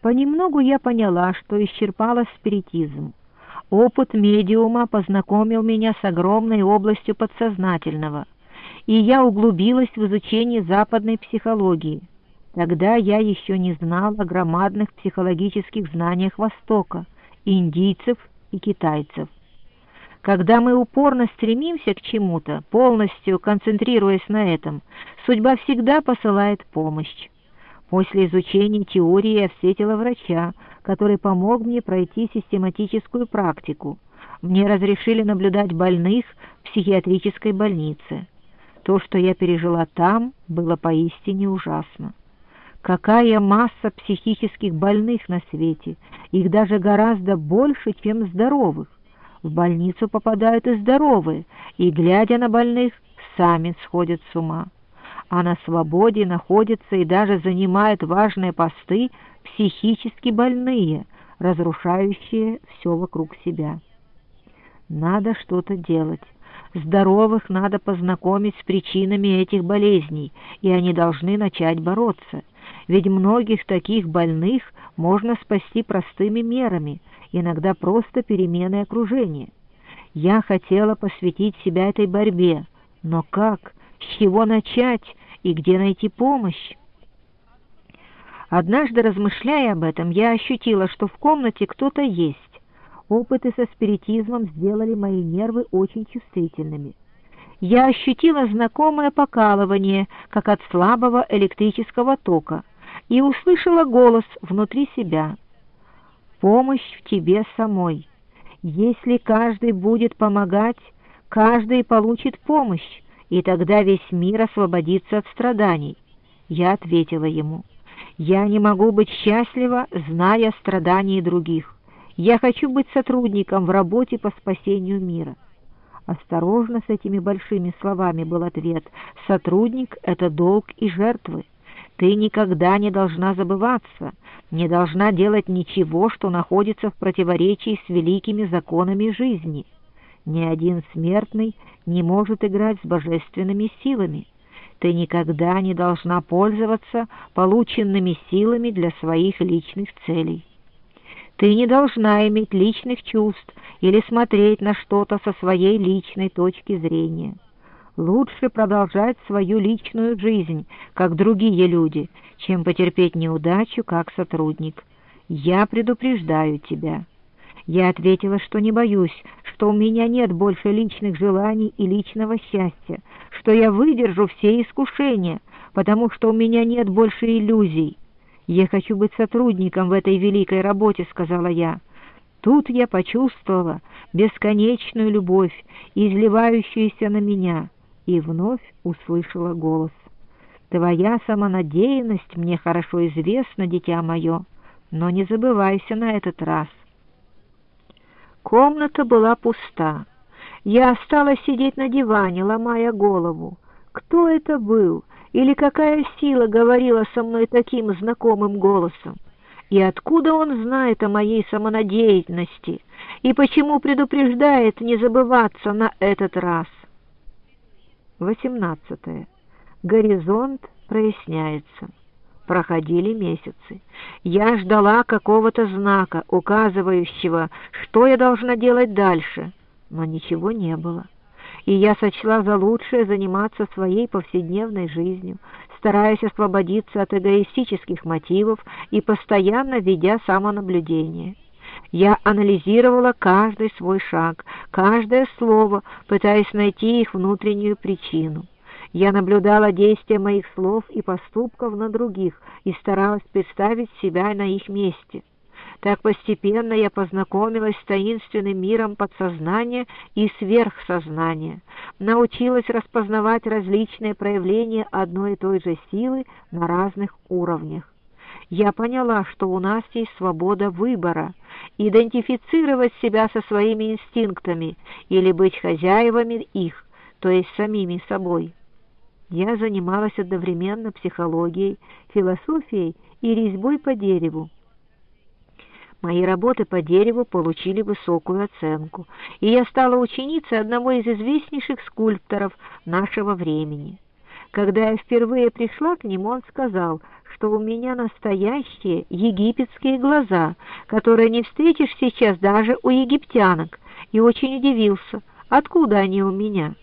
Понемногу я поняла, что исчерпала спиритизм. Опыт медиума познакомил меня с огромной областью подсознательного, и я углубилась в изучение западной психологии. Тогда я еще не знала о громадных психологических знаниях Востока, индийцев и китайцев. Когда мы упорно стремимся к чему-то, полностью концентрируясь на этом, судьба всегда посылает помощь. После изучения теории я встретила врача, который помог мне пройти систематическую практику. Мне разрешили наблюдать больных в психиатрической больнице. То, что я пережила там, было поистине ужасно. Какая масса психических больных на свете, их даже гораздо больше, чем здоровых. В больницу попадают и здоровые, и, глядя на больных, сами сходят с ума. А на свободе находятся и даже занимают важные посты психически больные, разрушающие все вокруг себя. Надо что-то делать. Здоровых надо познакомить с причинами этих болезней, и они должны начать бороться. Ведь многих таких больных можно спасти простыми мерами, иногда просто переменой окружения. Я хотела посвятить себя этой борьбе, но как, с чего начать и где найти помощь? Однажды, размышляя об этом, я ощутила, что в комнате кто-то есть. Опыты со спиритизмом сделали мои нервы очень чувствительными. Я ощутила знакомое покалывание, как от слабого электрического тока, и услышала голос внутри себя. «Помощь в тебе самой. Если каждый будет помогать, каждый получит помощь, и тогда весь мир освободится от страданий». Я ответила ему: «Я не могу быть счастлива, зная о страдании других. Я хочу быть сотрудником в работе по спасению мира». «Осторожно с этими большими словами», — был ответ. «Сотрудник — это долг и жертвы. Ты никогда не должна забываться, не должна делать ничего, что находится в противоречии с великими законами жизни. Ни один смертный не может играть с божественными силами. Ты никогда не должна пользоваться полученными силами для своих личных целей. Ты не должна иметь личных чувств или смотреть на что-то со своей личной точки зрения. Лучше продолжать свою личную жизнь, как другие люди, чем потерпеть неудачу, как сотрудник. Я предупреждаю тебя». Я ответила, что не боюсь, что у меня нет больше личных желаний и личного счастья, что я выдержу все искушения, потому что у меня нет больше иллюзий. «Я хочу быть сотрудником в этой великой работе», — сказала я. Тут я почувствовала бесконечную любовь, изливающуюся на меня, и вновь услышала голос. «Твоя самонадеянность мне хорошо известна, дитя мое, но не забывайся на этот раз». Комната была пуста. Я осталась сидеть на диване, ломая голову. Кто это был? Или какая сила говорила со мной таким знакомым голосом? И откуда он знает о моей самонадеянности? И почему предупреждает не забываться на этот раз? 18. Горизонт проясняется. Проходили месяцы. Я ждала какого-то знака, указывающего, что я должна делать дальше, но ничего не было. И я сочла за лучшее заниматься своей повседневной жизнью, стараясь освободиться от эгоистических мотивов и постоянно ведя самонаблюдение. Я анализировала каждый свой шаг, каждое слово, пытаясь найти их внутреннюю причину. Я наблюдала действия моих слов и поступков на других и старалась представить себя на их месте. Так постепенно я познакомилась с таинственным миром подсознания и сверхсознания, научилась распознавать различные проявления одной и той же силы на разных уровнях. Я поняла, что у нас есть свобода выбора, идентифицировать себя со своими инстинктами или быть хозяевами их, то есть самими собой. Я занималась одновременно психологией, философией и резьбой по дереву. Мои работы по дереву получили высокую оценку, и я стала ученицей одного из известнейших скульпторов нашего времени. Когда я впервые пришла к нему, он сказал, что у меня настоящие египетские глаза, которые не встретишь сейчас даже у египтянок, и очень удивился, откуда они у меня.